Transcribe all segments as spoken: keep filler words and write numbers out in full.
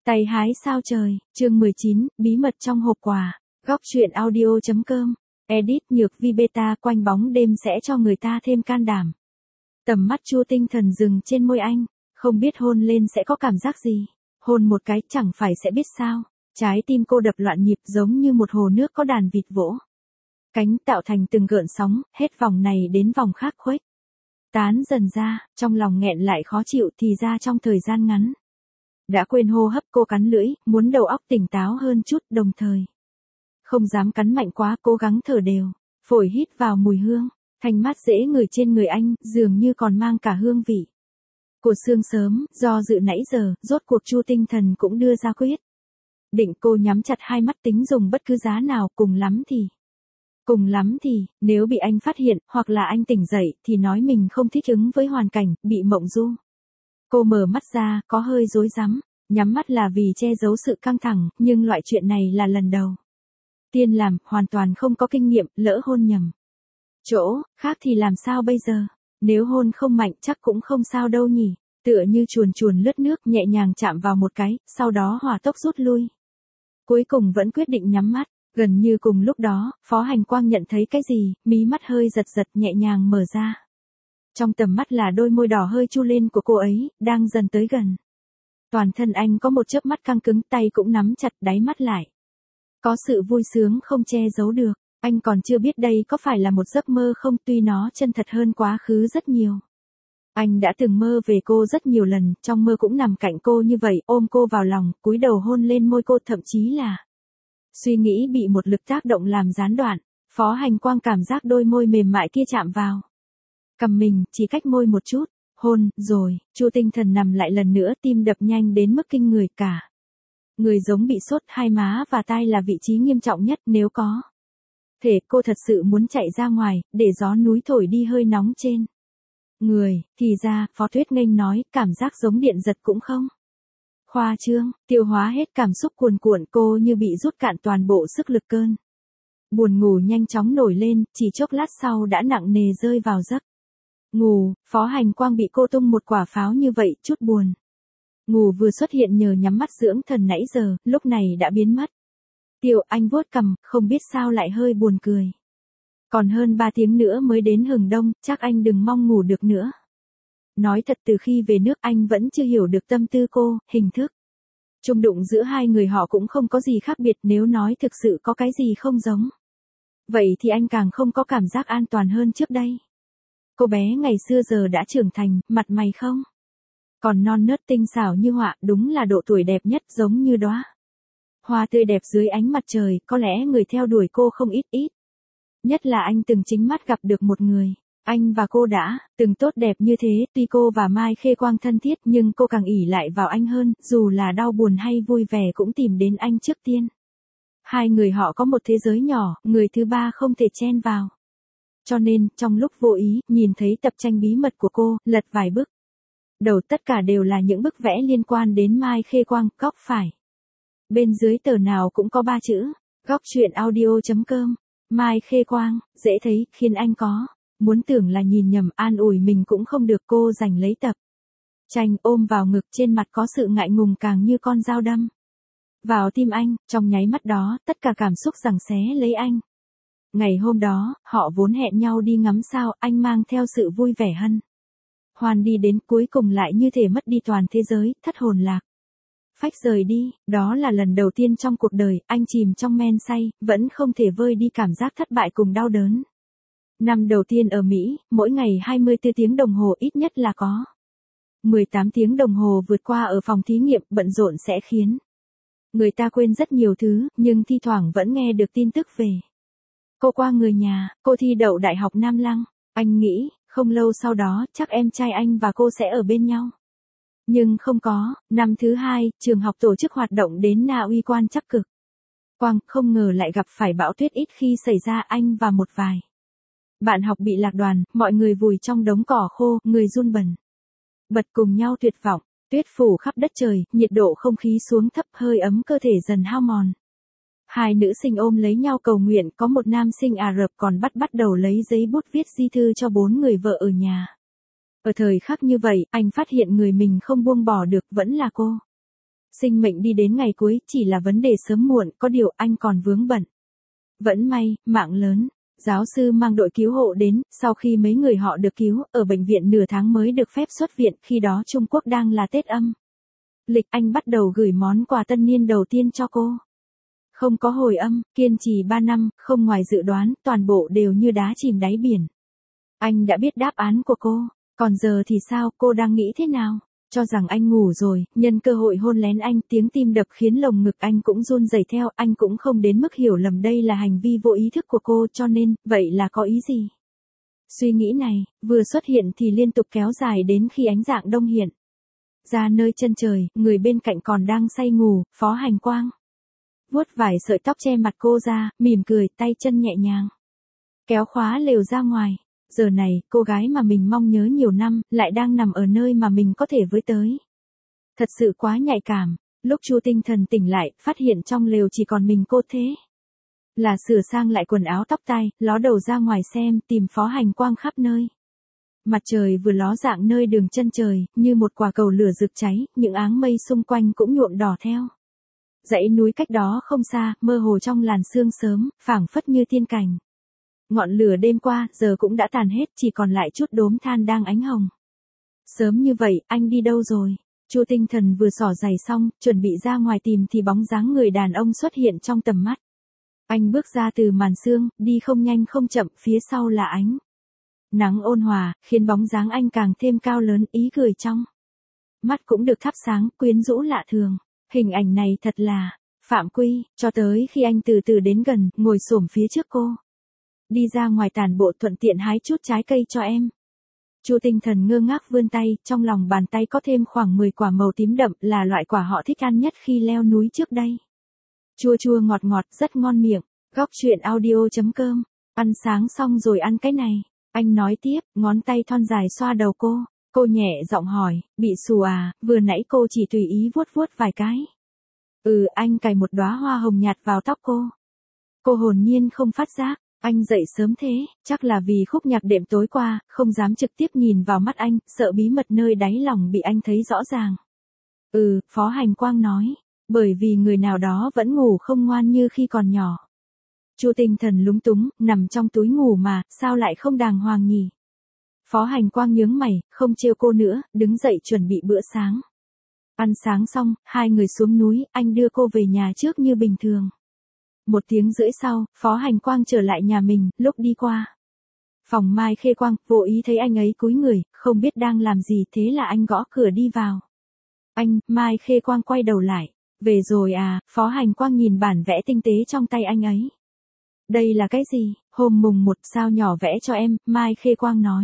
Tay hái sao trời, chương mười chín, bí mật trong hộp quà. Góc truyện audio chấm com. Edit Nhược Vi beta quanh bóng đêm sẽ cho người ta thêm can đảm. Tầm mắt Chu Tinh Thần dừng trên môi anh, không biết hôn lên sẽ có cảm giác gì. Hôn một cái chẳng phải sẽ biết sao. Trái tim cô đập loạn nhịp giống như một hồ nước có đàn vịt vỗ. Cánh tạo thành từng gợn sóng, hết vòng này đến vòng khác khuếch tán dần ra, trong lòng nghẹn lại khó chịu thì ra trong thời gian ngắn. Đã quên hô hấp cô cắn lưỡi, muốn đầu óc tỉnh táo hơn chút đồng thời. Không dám cắn mạnh quá cố gắng thở đều, phổi hít vào mùi hương, thanh mát dễ ngửi trên người anh, dường như còn mang cả hương vị của sương sớm, do dự nãy giờ, rốt cuộc Chu Tinh Thần cũng đưa ra quyết định. Cô nhắm chặt hai mắt tính dùng bất cứ giá nào, cùng lắm thì... Cùng lắm thì, nếu bị anh phát hiện, hoặc là anh tỉnh dậy, thì nói mình không thích ứng với hoàn cảnh, bị mộng du. Cô mở mắt ra, có hơi rối rắm, nhắm mắt là vì che giấu sự căng thẳng, nhưng loại chuyện này là lần đầu tiên làm, hoàn toàn không có kinh nghiệm, lỡ hôn nhầm chỗ khác thì làm sao bây giờ? Nếu hôn không mạnh chắc cũng không sao đâu nhỉ. Tựa như chuồn chuồn lướt nước, nhẹ nhàng chạm vào một cái, sau đó hỏa tốc rút lui. Cuối cùng vẫn quyết định nhắm mắt. Gần như cùng lúc đó, Phó Hành Quang nhận thấy cái gì, mí mắt hơi giật giật nhẹ nhàng mở ra. Trong tầm mắt là đôi môi đỏ hơi chu lên của cô ấy, đang dần tới gần. Toàn thân anh có một chớp mắt căng cứng, tay cũng nắm chặt đáy mắt lại. Có sự vui sướng không che giấu được, anh còn chưa biết đây có phải là một giấc mơ không, tuy nó chân thật hơn quá khứ rất nhiều. Anh đã từng mơ về cô rất nhiều lần, trong mơ cũng nằm cạnh cô như vậy, ôm cô vào lòng, cúi đầu hôn lên môi cô, thậm chí là... Suy nghĩ bị một lực tác động làm gián đoạn, Phó Hành Quang cảm giác đôi môi mềm mại kia chạm vào cằm mình, chỉ cách môi một chút, hôn, rồi, Chu Tinh Thần nằm lại lần nữa, tim đập nhanh đến mức kinh người, cả người giống bị sốt, hai má và tai là vị trí nghiêm trọng nhất, nếu có thể cô thật sự muốn chạy ra ngoài, để gió núi thổi đi hơi nóng trên người. Thì ra, Phó Tuyết Nghênh nói, cảm giác giống điện giật cũng không khoa trương, tiêu hóa hết cảm xúc cuồn cuộn, cô như bị rút cạn toàn bộ sức lực, cơn buồn ngủ nhanh chóng nổi lên, chỉ chốc lát sau đã nặng nề rơi vào giấc ngủ. Phó Hành Quang bị cô tung một quả pháo như vậy, chút buồn ngủ vừa xuất hiện nhờ nhắm mắt dưỡng thần nãy giờ, lúc này đã biến mất. Tiêu, anh vuốt cằm, không biết sao lại hơi buồn cười. Còn hơn ba tiếng nữa mới đến hừng đông, chắc anh đừng mong ngủ được nữa. Nói thật, từ khi về nước anh vẫn chưa hiểu được tâm tư cô, hình thức chung đụng giữa hai người họ cũng không có gì khác biệt, nếu nói thực sự có cái gì không giống. Vậy thì anh càng không có cảm giác an toàn hơn trước đây. Cô bé ngày xưa giờ đã trưởng thành, mặt mày không còn non nớt tinh xảo như họa, đúng là độ tuổi đẹp nhất, giống như đóa hoa tươi đẹp dưới ánh mặt trời, có lẽ người theo đuổi cô không ít ít. Nhất là anh từng chính mắt gặp được một người. Anh và cô đã từng tốt đẹp như thế, tuy cô và Mai Khê Quang thân thiết nhưng cô càng ỷ lại vào anh hơn, dù là đau buồn hay vui vẻ cũng tìm đến anh trước tiên. Hai người họ có một thế giới nhỏ, người thứ ba không thể chen vào. Cho nên, trong lúc vô ý, nhìn thấy tập tranh bí mật của cô, lật vài bức đầu, tất cả đều là những bức vẽ liên quan đến Mai Khê Quang, góc phải. Bên dưới tờ nào cũng có ba chữ, góc truyện audio chấm com. Mai Khê Quang, dễ thấy, khiến anh có muốn tưởng là nhìn nhầm, an ủi mình cũng không được. Cô giành lấy tập tranh, ôm vào ngực, trên mặt có sự ngại ngùng càng như con dao đâm vào tim anh. Trong nháy mắt đó, tất cả cảm xúc giằng xé lấy anh. Ngày hôm đó, họ vốn hẹn nhau đi ngắm sao, anh mang theo sự vui vẻ hân hoan đi đến, cuối cùng lại như thể mất đi toàn thế giới, thất hồn lạc phách rời đi. Đó là lần đầu tiên trong cuộc đời, anh chìm trong men say, vẫn không thể vơi đi cảm giác thất bại cùng đau đớn. Năm đầu tiên ở Mỹ, mỗi ngày hai mươi tư tiếng đồng hồ ít nhất là có mười tám tiếng đồng hồ vượt qua ở phòng thí nghiệm, bận rộn sẽ khiến người ta quên rất nhiều thứ, nhưng thi thoảng vẫn nghe được tin tức về cô qua người nhà. Cô thi đậu Đại học Nam Lăng. Anh nghĩ, không lâu sau đó, chắc em trai anh và cô sẽ ở bên nhau. Nhưng không có. Năm thứ hai, trường học tổ chức hoạt động đến Na Uy quan chắc cực Quang, không ngờ lại gặp phải bão tuyết. Ít khi xảy ra, anh và một vài bạn học bị lạc đoàn, mọi người vùi trong đống cỏ khô, người run bần bật cùng nhau tuyệt vọng. Tuyết phủ khắp đất trời, nhiệt độ không khí xuống thấp, hơi ấm cơ thể dần hao mòn. Hai nữ sinh ôm lấy nhau cầu nguyện, có một nam sinh Ả Rập còn bắt bắt đầu lấy giấy bút viết di thư cho bốn người vợ ở nhà. Ở thời khắc như vậy, anh phát hiện người mình không buông bỏ được vẫn là cô. Sinh mệnh đi đến ngày cuối, chỉ là vấn đề sớm muộn, có điều anh còn vướng bận. Vẫn may, mạng lớn. Giáo sư mang đội cứu hộ đến, sau khi mấy người họ được cứu, ở bệnh viện nửa tháng mới được phép xuất viện, khi đó Trung Quốc đang là Tết âm lịch, anh bắt đầu gửi món quà tân niên đầu tiên cho cô. Không có hồi âm, kiên trì ba năm, không ngoài dự đoán, toàn bộ đều như đá chìm đáy biển. Anh đã biết đáp án của cô, còn giờ thì sao, cô đang nghĩ thế nào? Cho rằng anh ngủ rồi, nhân cơ hội hôn lén anh, tiếng tim đập khiến lồng ngực anh cũng run rẩy theo, anh cũng không đến mức hiểu lầm đây là hành vi vô ý thức của cô, cho nên, vậy là có ý gì? Suy nghĩ này, vừa xuất hiện thì liên tục kéo dài đến khi ánh dạng đông hiện ra nơi chân trời, người bên cạnh còn đang say ngủ, Phó Hành Quang vuốt vài sợi tóc che mặt cô ra, mỉm cười, tay chân nhẹ nhàng kéo khóa lều ra ngoài. Giờ này, cô gái mà mình mong nhớ nhiều năm, lại đang nằm ở nơi mà mình có thể với tới. Thật sự quá nhạy cảm. Lúc Chu Tinh Thần tỉnh lại, phát hiện trong lều chỉ còn mình cô thế. Là sửa sang lại quần áo tóc tai, ló đầu ra ngoài xem, tìm Phó Hành Quang khắp nơi. Mặt trời vừa ló dạng nơi đường chân trời, như một quả cầu lửa rực cháy, những áng mây xung quanh cũng nhuộm đỏ theo. Dãy núi cách đó không xa, mơ hồ trong làn sương sớm, phảng phất như tiên cảnh. Ngọn lửa đêm qua, giờ cũng đã tàn hết, chỉ còn lại chút đốm than đang ánh hồng. Sớm như vậy, anh đi đâu rồi? Chu Tinh Thần vừa xỏ giày xong, chuẩn bị ra ngoài tìm thì bóng dáng người đàn ông xuất hiện trong tầm mắt. Anh bước ra từ màn sương, đi không nhanh không chậm, phía sau là ánh nắng ôn hòa, khiến bóng dáng anh càng thêm cao lớn, ý cười trong mắt cũng được thắp sáng, quyến rũ lạ thường. Hình ảnh này thật là phạm quy, cho tới khi anh từ từ đến gần, ngồi xổm phía trước cô. Đi ra ngoài tản bộ, thuận tiện hái chút trái cây cho em. Chu Tinh Thần ngơ ngác vươn tay, trong lòng bàn tay có thêm khoảng mười quả màu tím đậm, là loại quả họ thích ăn nhất khi leo núi trước đây. Chua chua ngọt ngọt, rất ngon miệng. Góc truyện audio chấm com. Ăn sáng xong rồi ăn cái này. Anh nói tiếp, ngón tay thon dài xoa đầu cô. Cô nhẹ giọng hỏi, bị xù à, vừa nãy cô chỉ tùy ý vuốt vuốt vài cái. Ừ, anh cài một đóa hoa hồng nhạt vào tóc cô. Cô hồn nhiên không phát giác. Anh dậy sớm thế, chắc là vì khúc nhạc đêm tối qua, không dám trực tiếp nhìn vào mắt anh, sợ bí mật nơi đáy lòng bị anh thấy rõ ràng. Ừ, Phó Hành Quang nói, bởi vì người nào đó vẫn ngủ không ngoan như khi còn nhỏ. Chu Tinh Thần lúng túng, nằm trong túi ngủ mà, sao lại không đàng hoàng nhỉ? Phó Hành Quang nhướng mày, không trêu cô nữa, đứng dậy chuẩn bị bữa sáng. Ăn sáng xong, hai người xuống núi, anh đưa cô về nhà trước như bình thường. Một tiếng rưỡi sau, Phó Hành Quang trở lại nhà mình, lúc đi qua phòng Mai Khê Quang, vô ý thấy anh ấy cúi người, không biết đang làm gì, thế là anh gõ cửa đi vào. Anh, Mai Khê Quang quay đầu lại. Về rồi à, Phó Hành Quang nhìn bản vẽ tinh tế trong tay anh ấy. Đây là cái gì? Hôm mùng một sao nhỏ vẽ cho em, Mai Khê Quang nói.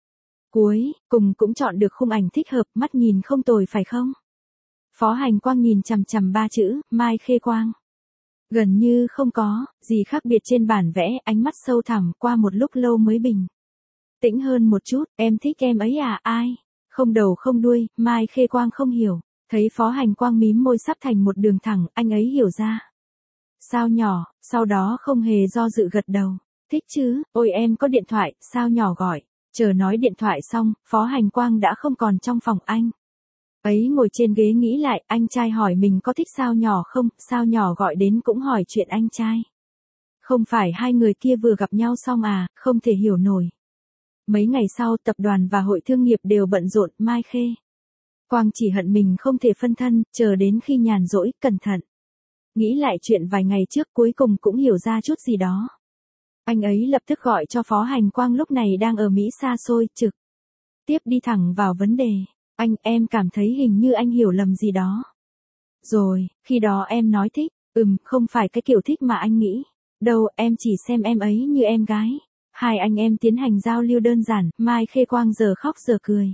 Cuối cùng cũng chọn được khung ảnh thích hợp, mắt nhìn không tồi phải không? Phó Hành Quang nhìn chằm chằm ba chữ, Mai Khê Quang. Gần như không có gì khác biệt trên bản vẽ, ánh mắt sâu thẳm, qua một lúc lâu mới bình tĩnh hơn một chút. Em thích em ấy à? Ai? Không đầu không đuôi, Mai Khê Quang không hiểu. Thấy Phó Hành Quang mím môi sắp thành một đường thẳng, anh ấy hiểu ra. Sao nhỏ, sau đó không hề do dự gật đầu. Thích chứ, ôi em có điện thoại, sao nhỏ gọi. Chờ nói điện thoại xong, Phó Hành Quang đã không còn trong phòng anh. Ấy ngồi trên ghế nghĩ lại, anh trai hỏi mình có thích sao nhỏ không, sao nhỏ gọi đến cũng hỏi chuyện anh trai. Không phải hai người kia vừa gặp nhau xong à, không thể hiểu nổi. Mấy ngày sau, tập đoàn và hội thương nghiệp đều bận rộn, Mai Khê Quang chỉ hận mình không thể phân thân, chờ đến khi nhàn rỗi, cẩn thận nghĩ lại chuyện vài ngày trước, cuối cùng cũng hiểu ra chút gì đó. Anh ấy lập tức gọi cho Phó Hành Quang, lúc này đang ở Mỹ xa xôi, trực tiếp đi thẳng vào vấn đề. Anh, em cảm thấy hình như anh hiểu lầm gì đó. Rồi, khi đó em nói thích, ừm, không phải cái kiểu thích mà anh nghĩ. Đâu, em chỉ xem em ấy như em gái. Hai anh em tiến hành giao lưu đơn giản, Mai Khê Quang giờ khóc giờ cười.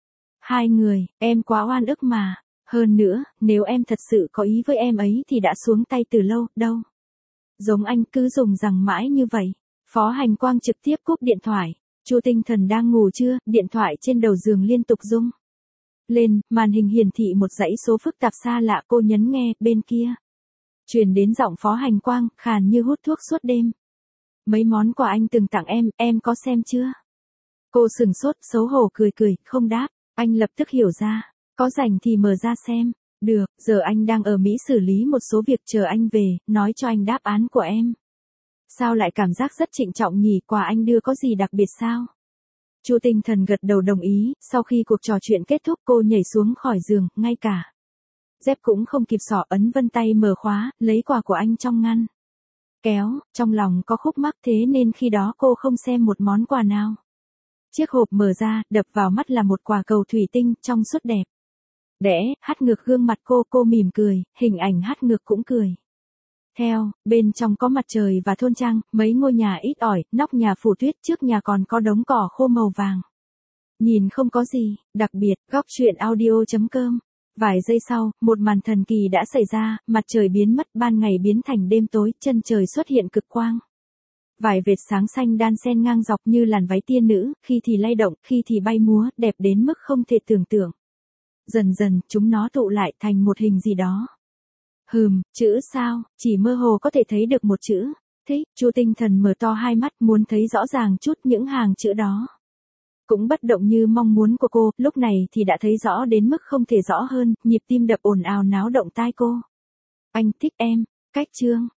Hai người, em quá oan ức mà. Hơn nữa, nếu em thật sự có ý với em ấy thì đã xuống tay từ lâu, đâu. Giống anh cứ dùng rằng mãi như vậy. Phó Hành Quang trực tiếp cúp điện thoại. Chu Tinh Thần đang ngủ chưa, điện thoại trên đầu giường liên tục rung lên, màn hình hiển thị một dãy số phức tạp xa lạ, cô nhấn nghe, bên kia truyền đến giọng Phó Hành Quang, khàn như hút thuốc suốt đêm. Mấy món quà anh từng tặng em, em có xem chưa? Cô sừng sốt, xấu hổ cười cười, không đáp. Anh lập tức hiểu ra, có rảnh thì mở ra xem. Được, giờ anh đang ở Mỹ xử lý một số việc, chờ anh về, nói cho anh đáp án của em. Sao lại cảm giác rất trịnh trọng nhỉ, quà anh đưa có gì đặc biệt sao? Chu Tinh Thần gật đầu đồng ý, sau khi cuộc trò chuyện kết thúc cô nhảy xuống khỏi giường, ngay cả dép cũng không kịp xỏ, ấn vân tay mở khóa, lấy quà của anh trong ngăn kéo, trong lòng có khúc mắc thế nên khi đó cô không xem một món quà nào. Chiếc hộp mở ra, đập vào mắt là một quả cầu thủy tinh, trong suốt đẹp đẽ, hắt ngược gương mặt cô, cô mỉm cười, hình ảnh hắt ngược cũng cười theo, bên trong có mặt trời và thôn trang, mấy ngôi nhà ít ỏi, nóc nhà phủ tuyết, trước nhà còn có đống cỏ khô màu vàng. Nhìn không có gì, đặc biệt, góc truyện audio.com. Vài giây sau, một màn thần kỳ đã xảy ra, mặt trời biến mất, ban ngày biến thành đêm tối, chân trời xuất hiện cực quang. Vài vệt sáng xanh đan xen ngang dọc như làn váy tiên nữ, khi thì lay động, khi thì bay múa, đẹp đến mức không thể tưởng tượng. Dần dần, chúng nó tụ lại thành một hình gì đó. Hừm, chữ sao, chỉ mơ hồ có thể thấy được một chữ. Thích, Chu Tinh Thần mở to hai mắt muốn thấy rõ ràng chút những hàng chữ đó. Cũng bất động như mong muốn của cô, lúc này thì đã thấy rõ đến mức không thể rõ hơn, nhịp tim đập ồn ào náo động tai cô. Anh thích em, cách chương.